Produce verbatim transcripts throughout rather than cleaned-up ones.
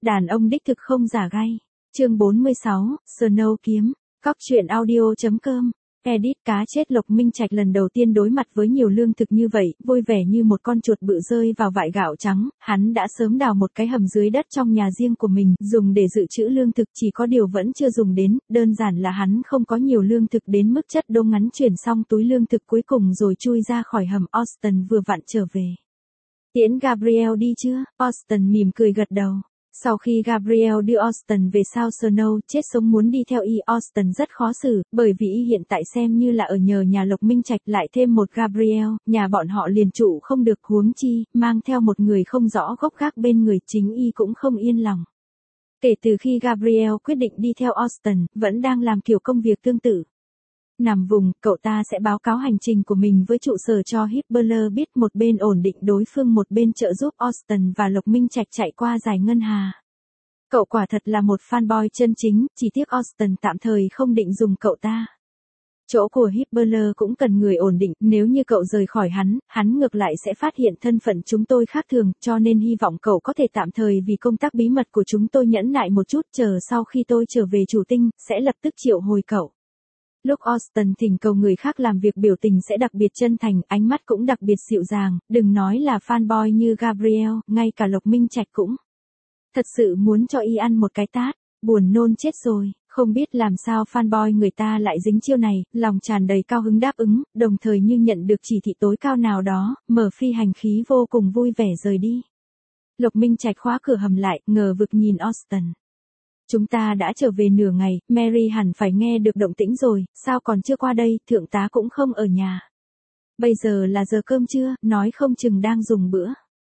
Đàn ông đích thực không giả gay. Chương bốn mươi sáu, Snow kiếm. Cóc truyện audio chấm com. Edit cá chết. Lộc Minh Trạch lần đầu tiên đối mặt với nhiều lương thực như vậy, vui vẻ như một con chuột bự rơi vào vại gạo trắng. Hắn đã sớm đào một cái hầm dưới đất trong nhà riêng của mình, dùng để dự trữ lương thực, chỉ có điều vẫn chưa dùng đến, đơn giản là hắn không có nhiều lương thực đến mức chất đông ngắn chuyển xong túi lương thực cuối cùng rồi chui ra khỏi hầm. Austin vừa vặn trở về. Tiễn Gabriel đi chưa? Austin mỉm cười gật đầu. Sau khi Gabriel đưa Austin về sao Snow chết sống muốn đi theo y, Austin rất khó xử, bởi vì y hiện tại xem như là ở nhờ nhà Lộc Minh Trạch, lại thêm một Gabriel, nhà bọn họ liền trụ không được, huống chi, mang theo một người không rõ gốc gác bên người, chính y cũng không yên lòng. Kể từ khi Gabriel quyết định đi theo Austin, vẫn đang làm kiểu công việc tương tự. Nằm vùng, cậu ta sẽ báo cáo hành trình của mình với trụ sở cho Hibbler biết, một bên ổn định đối phương một bên trợ giúp Austin và Lộc Minh Trạch chạy qua giải ngân hà. Cậu quả thật là một fanboy chân chính, chỉ tiếc Austin tạm thời không định dùng cậu ta. Chỗ của Hibbler cũng cần người ổn định, nếu như cậu rời khỏi hắn, hắn ngược lại sẽ phát hiện thân phận chúng tôi khác thường, cho nên hy vọng cậu có thể tạm thời vì công tác bí mật của chúng tôi nhẫn nại một chút, chờ sau khi tôi trở về chủ tinh, sẽ lập tức triệu hồi cậu. Lúc Austin thỉnh cầu người khác làm việc, biểu tình sẽ đặc biệt chân thành, ánh mắt cũng đặc biệt dịu dàng, đừng nói là fanboy như Gabriel, ngay cả Lộc Minh Trạch cũng thật sự muốn cho y ăn một cái tát, buồn nôn chết rồi, không biết làm sao fanboy người ta lại dính chiêu này, lòng tràn đầy cao hứng đáp ứng, đồng thời như nhận được chỉ thị tối cao nào đó, mở phi hành khí vô cùng vui vẻ rời đi. Lộc Minh Trạch khóa cửa hầm lại, ngờ vực nhìn Austin. Chúng ta đã trở về nửa ngày, Mary hẳn phải nghe được động tĩnh rồi, sao còn chưa qua đây, thượng tá cũng không ở nhà. Bây giờ là giờ cơm trưa, nói không chừng đang dùng bữa.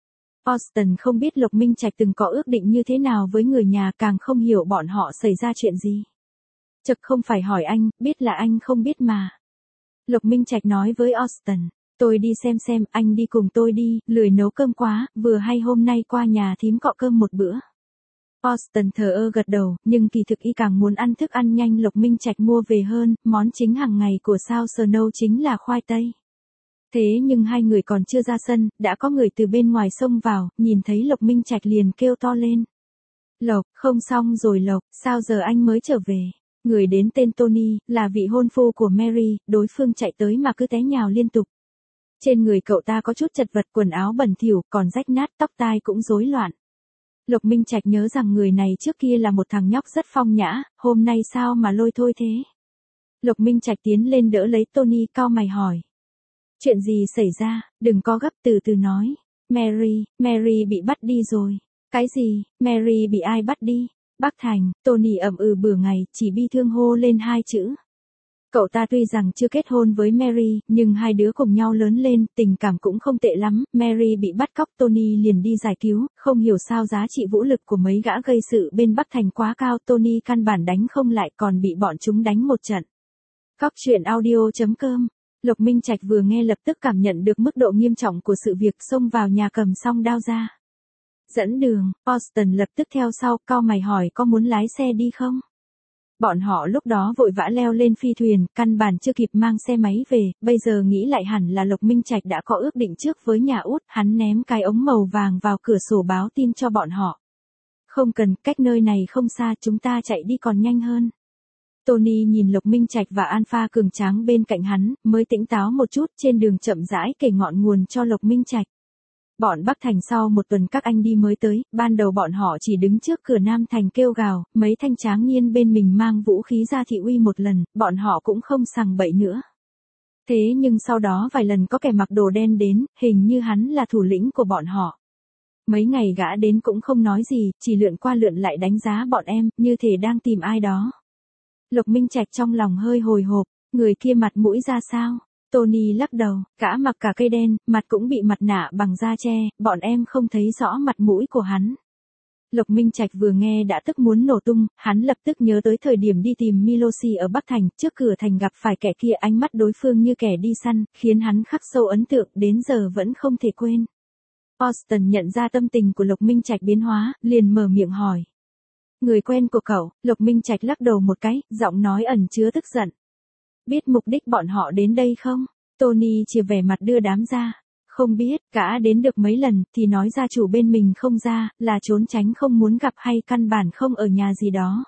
Austin không biết Lộc Minh Trạch từng có ước định như thế nào với người nhà, càng không hiểu bọn họ xảy ra chuyện gì. Chật, không phải hỏi anh, biết là anh không biết mà. Lộc Minh Trạch nói với Austin, tôi đi xem xem, anh đi cùng tôi đi, lười nấu cơm quá, vừa hay hôm nay qua nhà thím cọ cơm một bữa. Austin thờ ơ gật đầu, nhưng kỳ thực y càng muốn ăn thức ăn nhanh Lộc Minh Trạch mua về hơn, món chính hàng ngày của sao Snow chính là khoai tây. Thế nhưng hai người còn chưa ra sân, đã có người từ bên ngoài xông vào, nhìn thấy Lộc Minh Trạch liền kêu to lên. Lộc, không xong rồi Lộc, sao giờ anh mới trở về? Người đến tên Tony, là vị hôn phu của Mary, đối phương chạy tới mà cứ té nhào liên tục. Trên người cậu ta có chút chật vật, quần áo bẩn thỉu, còn rách nát, tóc tai cũng rối loạn. Lộc Minh Trạch nhớ rằng người này trước kia là một thằng nhóc rất phong nhã, hôm nay sao mà lôi thôi thế? Lộc Minh Trạch tiến lên đỡ lấy Tony, cau mày hỏi. Chuyện gì xảy ra, đừng có gấp, từ từ nói. Mary, Mary bị bắt đi rồi. Cái gì, Mary bị ai bắt đi? Bắc Thành. Tony ậm ừ bừa ngày, chỉ bi thương hô lên hai chữ. Cậu ta tuy rằng chưa kết hôn với Mary, nhưng hai đứa cùng nhau lớn lên, tình cảm cũng không tệ lắm. Mary bị bắt cóc, Tony liền đi giải cứu, không hiểu sao giá trị vũ lực của mấy gã gây sự bên Bắc Thành quá cao, Tony căn bản đánh không lại, còn bị bọn chúng đánh một trận. Cóc truyện audio chấm com. Lộc Minh Trạch vừa nghe lập tức cảm nhận được mức độ nghiêm trọng của sự việc, xông vào nhà cầm song đao ra. Dẫn đường, Austin lập tức theo sau, cau mày hỏi có muốn lái xe đi không? Bọn họ lúc đó vội vã leo lên phi thuyền, căn bản chưa kịp mang xe máy về, bây giờ nghĩ lại hẳn là Lộc Minh Trạch đã có ước định trước với nhà út, hắn ném cái ống màu vàng vào cửa sổ báo tin cho bọn họ. Không cần, cách nơi này không xa, chúng ta chạy đi còn nhanh hơn. Tony nhìn Lộc Minh Trạch và Alpha cường tráng bên cạnh hắn, mới tỉnh táo một chút, trên đường chậm rãi kể ngọn nguồn cho Lộc Minh Trạch. Bọn Bắc Thành sau một tuần các anh đi mới tới, ban đầu bọn họ chỉ đứng trước cửa Nam Thành kêu gào, mấy thanh tráng niên bên mình mang vũ khí ra thị uy một lần, bọn họ cũng không sằng bậy nữa. Thế nhưng sau đó vài lần có kẻ mặc đồ đen đến, hình như hắn là thủ lĩnh của bọn họ. Mấy ngày gã đến cũng không nói gì, chỉ lượn qua lượn lại đánh giá bọn em, như thể đang tìm ai đó. Lộc Minh Trạch trong lòng hơi hồi hộp, người kia mặt mũi ra sao? Tony lắc đầu, gã mặc cả cây đen, mặt cũng bị mặt nạ bằng da tre, bọn em không thấy rõ mặt mũi của hắn. Lộc Minh Trạch vừa nghe đã tức muốn nổ tung, hắn lập tức nhớ tới thời điểm đi tìm Milosi ở Bắc Thành, trước cửa thành gặp phải kẻ kia, ánh mắt đối phương như kẻ đi săn, khiến hắn khắc sâu ấn tượng, đến giờ vẫn không thể quên. Austin nhận ra tâm tình của Lộc Minh Trạch biến hóa, liền mở miệng hỏi. Người quen của cậu? Lộc Minh Trạch lắc đầu một cái, giọng nói ẩn chứa tức giận. Biết mục đích bọn họ đến đây không? Tony chia vẻ mặt đưa đám ra. Không biết, gã đến được mấy lần, thì nói gia chủ bên mình không ra, là trốn tránh không muốn gặp hay căn bản không ở nhà gì đó.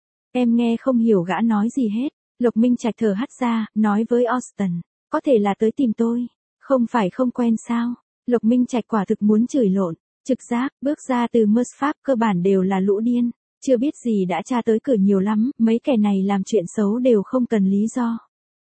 Em nghe không hiểu gã nói gì hết. Lục Minh Trạch thở hắt ra, nói với Austin, có thể là tới tìm tôi. Không phải không quen sao? Lục Minh Trạch quả thực muốn chửi lộn. Trực giác, bước ra từ Mers Pháp cơ bản đều là lũ điên. Chưa biết gì đã tra tới cửa nhiều lắm, mấy kẻ này làm chuyện xấu đều không cần lý do.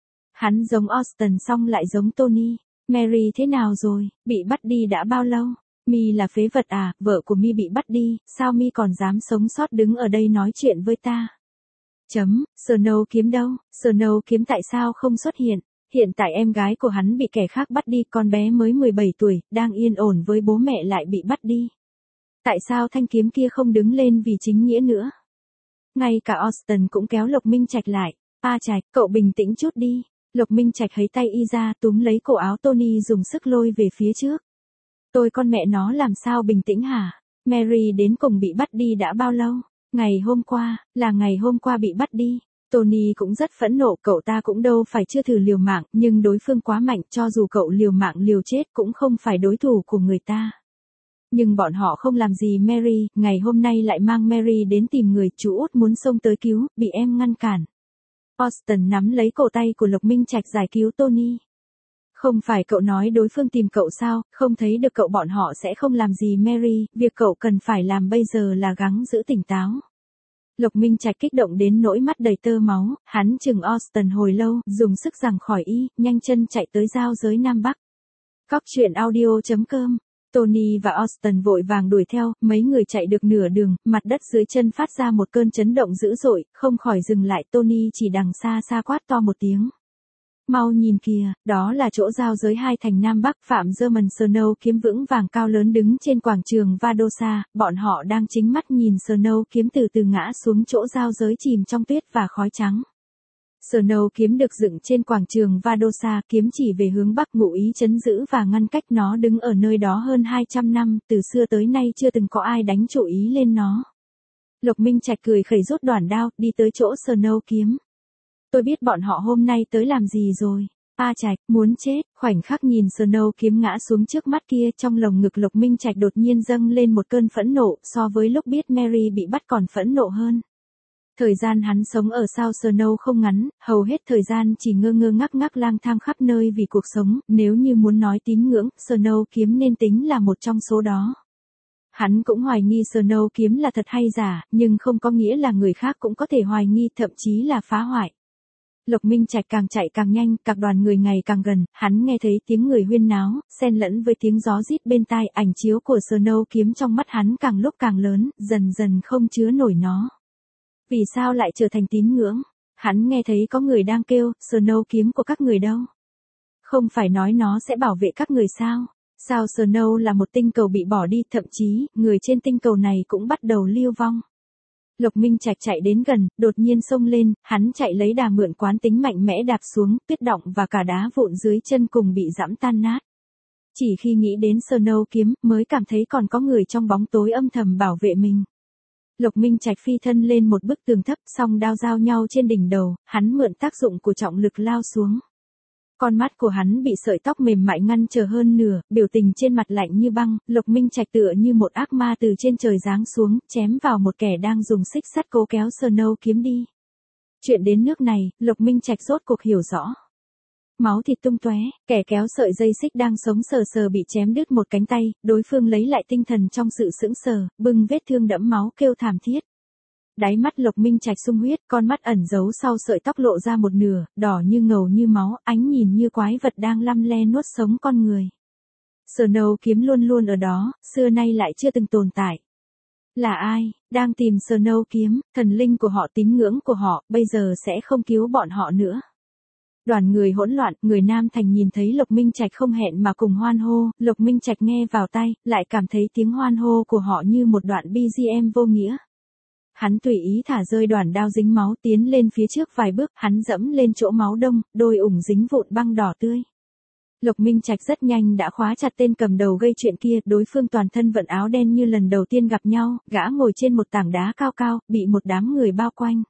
Hắn giống Austin xong lại giống Tony. Mary thế nào rồi, bị bắt đi đã bao lâu? Mi là phế vật à, vợ của Mi bị bắt đi, sao Mi còn dám sống sót đứng ở đây nói chuyện với ta? Chấm, Snow kiếm đâu, Snow kiếm tại sao không xuất hiện? Hiện tại em gái của hắn bị kẻ khác bắt đi, con bé mới mười bảy tuổi, đang yên ổn với bố mẹ lại bị bắt đi. Tại sao thanh kiếm kia không đứng lên vì chính nghĩa nữa? Ngay cả Austin cũng kéo Lục Minh Trạch lại. A Trạch, cậu bình tĩnh chút đi. Lục Minh Trạch hấy tay y ra túm lấy cổ áo Tony dùng sức lôi về phía trước. Tôi con mẹ nó làm sao bình tĩnh hả? Mary đến cùng bị bắt đi đã bao lâu? Ngày hôm qua, là ngày hôm qua bị bắt đi. Tony cũng rất phẫn nộ, cậu ta cũng đâu phải chưa thử liều mạng, nhưng đối phương quá mạnh, cho dù cậu liều mạng liều chết cũng không phải đối thủ của người ta. Nhưng bọn họ không làm gì Mary, ngày hôm nay lại mang Mary đến tìm người, chú út muốn xông tới cứu, bị em ngăn cản. Austin nắm lấy cổ tay của Lục Minh Trạch giải cứu Tony. Không phải cậu nói đối phương tìm cậu sao, không thấy được cậu bọn họ sẽ không làm gì Mary, việc cậu cần phải làm bây giờ là gắng giữ tỉnh táo. Lục Minh Trạch kích động đến nỗi mắt đầy tơ máu, hắn chừng Austin hồi lâu, dùng sức giằng khỏi y, nhanh chân chạy tới giao giới Nam Bắc. Cóc truyện audio chấm com. Tony và Austin vội vàng đuổi theo, mấy người chạy được nửa đường, mặt đất dưới chân phát ra một cơn chấn động dữ dội, không khỏi dừng lại, Tony chỉ đằng xa xa quát to một tiếng. Mau nhìn kìa, đó là chỗ giao giới hai thành Nam Bắc, Phạm German Snow kiếm vững vàng cao lớn đứng trên quảng trường Vadosa, bọn họ đang chính mắt nhìn Snow kiếm từ từ ngã xuống chỗ giao giới chìm trong tuyết và khói trắng. Snow kiếm được dựng trên quảng trường Vadosa, kiếm chỉ về hướng Bắc, ngụ ý trấn giữ và ngăn cách nó đứng ở nơi đó hơn hai trăm năm, từ xưa tới nay chưa từng có ai đánh chủ ý lên nó. Lục Minh Trạch cười khẩy rút đoản đao, đi tới chỗ Snow kiếm. Tôi biết bọn họ hôm nay tới làm gì rồi. A Trạch, muốn chết, khoảnh khắc nhìn Snow kiếm ngã xuống trước mắt kia, trong lồng ngực Lục Minh Trạch đột nhiên dâng lên một cơn phẫn nộ, so với lúc biết Mary bị bắt còn phẫn nộ hơn. Thời gian hắn sống ở sao Snow không ngắn, hầu hết thời gian chỉ ngơ ngơ ngác ngác lang thang khắp nơi vì cuộc sống, nếu như muốn nói tín ngưỡng, Snow kiếm nên tính là một trong số đó. Hắn cũng hoài nghi Snow kiếm là thật hay giả, nhưng không có nghĩa là người khác cũng có thể hoài nghi, thậm chí là phá hoại. Lục Minh Trạch càng chạy càng nhanh, các đoàn người ngày càng gần, hắn nghe thấy tiếng người huyên náo, xen lẫn với tiếng gió rít bên tai, ảnh chiếu của Snow kiếm trong mắt hắn càng lúc càng lớn, dần dần không chứa nổi nó. Vì sao lại trở thành tín ngưỡng? Hắn nghe thấy có người đang kêu, Snow kiếm của các người đâu? Không phải nói nó sẽ bảo vệ các người sao? Sao Snow là một tinh cầu bị bỏ đi, thậm chí, người trên tinh cầu này cũng bắt đầu lưu vong. Lục Minh Trạch chạy đến gần, đột nhiên xông lên, hắn chạy lấy đà mượn quán tính mạnh mẽ đạp xuống, tuyết động và cả đá vụn dưới chân cùng bị giẫm tan nát. Chỉ khi nghĩ đến Snow kiếm, mới cảm thấy còn có người trong bóng tối âm thầm bảo vệ mình. Lục Minh Trạch phi thân lên một bức tường thấp, song đao giao nhau trên đỉnh đầu, hắn mượn tác dụng của trọng lực lao xuống. Con mắt của hắn bị sợi tóc mềm mại ngăn trở hơn nửa, biểu tình trên mặt lạnh như băng, Lục Minh Trạch tựa như một ác ma từ trên trời giáng xuống, chém vào một kẻ đang dùng xích sắt cố kéo Snow kiếm đi. Chuyện đến nước này, Lục Minh Trạch rốt cuộc hiểu rõ. Máu thịt tung tóe, kẻ kéo sợi dây xích đang sống sờ sờ bị chém đứt một cánh tay, đối phương lấy lại tinh thần trong sự sững sờ, bưng vết thương đẫm máu kêu thảm thiết. Đáy mắt Lục Minh Trạch sung huyết, con mắt ẩn giấu sau sợi tóc lộ ra một nửa, đỏ như ngầu như máu, ánh nhìn như quái vật đang lăm le nuốt sống con người. Snow kiếm luôn luôn ở đó, xưa nay lại chưa từng tồn tại. Là ai, đang tìm Snow kiếm, thần linh của họ, tín ngưỡng của họ, bây giờ sẽ không cứu bọn họ nữa. Đoàn người hỗn loạn, người Nam Thành nhìn thấy Lục Minh Trạch không hẹn mà cùng hoan hô, Lục Minh Trạch nghe vào tai, lại cảm thấy tiếng hoan hô của họ như một đoạn bê giê em vô nghĩa. Hắn tùy ý thả rơi đoạn đao dính máu, tiến lên phía trước vài bước, hắn dẫm lên chỗ máu đông, đôi ủng dính vụn băng đỏ tươi. Lục Minh Trạch rất nhanh đã khóa chặt tên cầm đầu gây chuyện kia, đối phương toàn thân vận áo đen như lần đầu tiên gặp nhau, gã ngồi trên một tảng đá cao cao, bị một đám người bao quanh.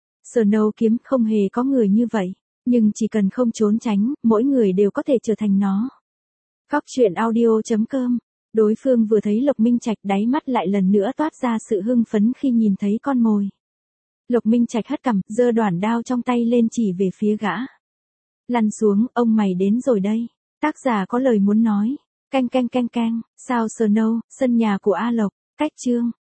Snow kiếm không hề có người như vậy, nhưng chỉ cần không trốn tránh, mỗi người đều có thể trở thành nó. Cóc truyện audio chấm com. Đối phương vừa thấy Lộc Minh Trạch đáy mắt lại lần nữa toát ra sự hưng phấn khi nhìn thấy con mồi. Lộc Minh Trạch hất cằm, giơ đoản đao trong tay lên chỉ về phía gã. Lăn xuống, ông mày đến rồi đây. Tác giả có lời muốn nói. Canh canh canh canh, sao Snow, sân nhà của A Lộc, cách chương.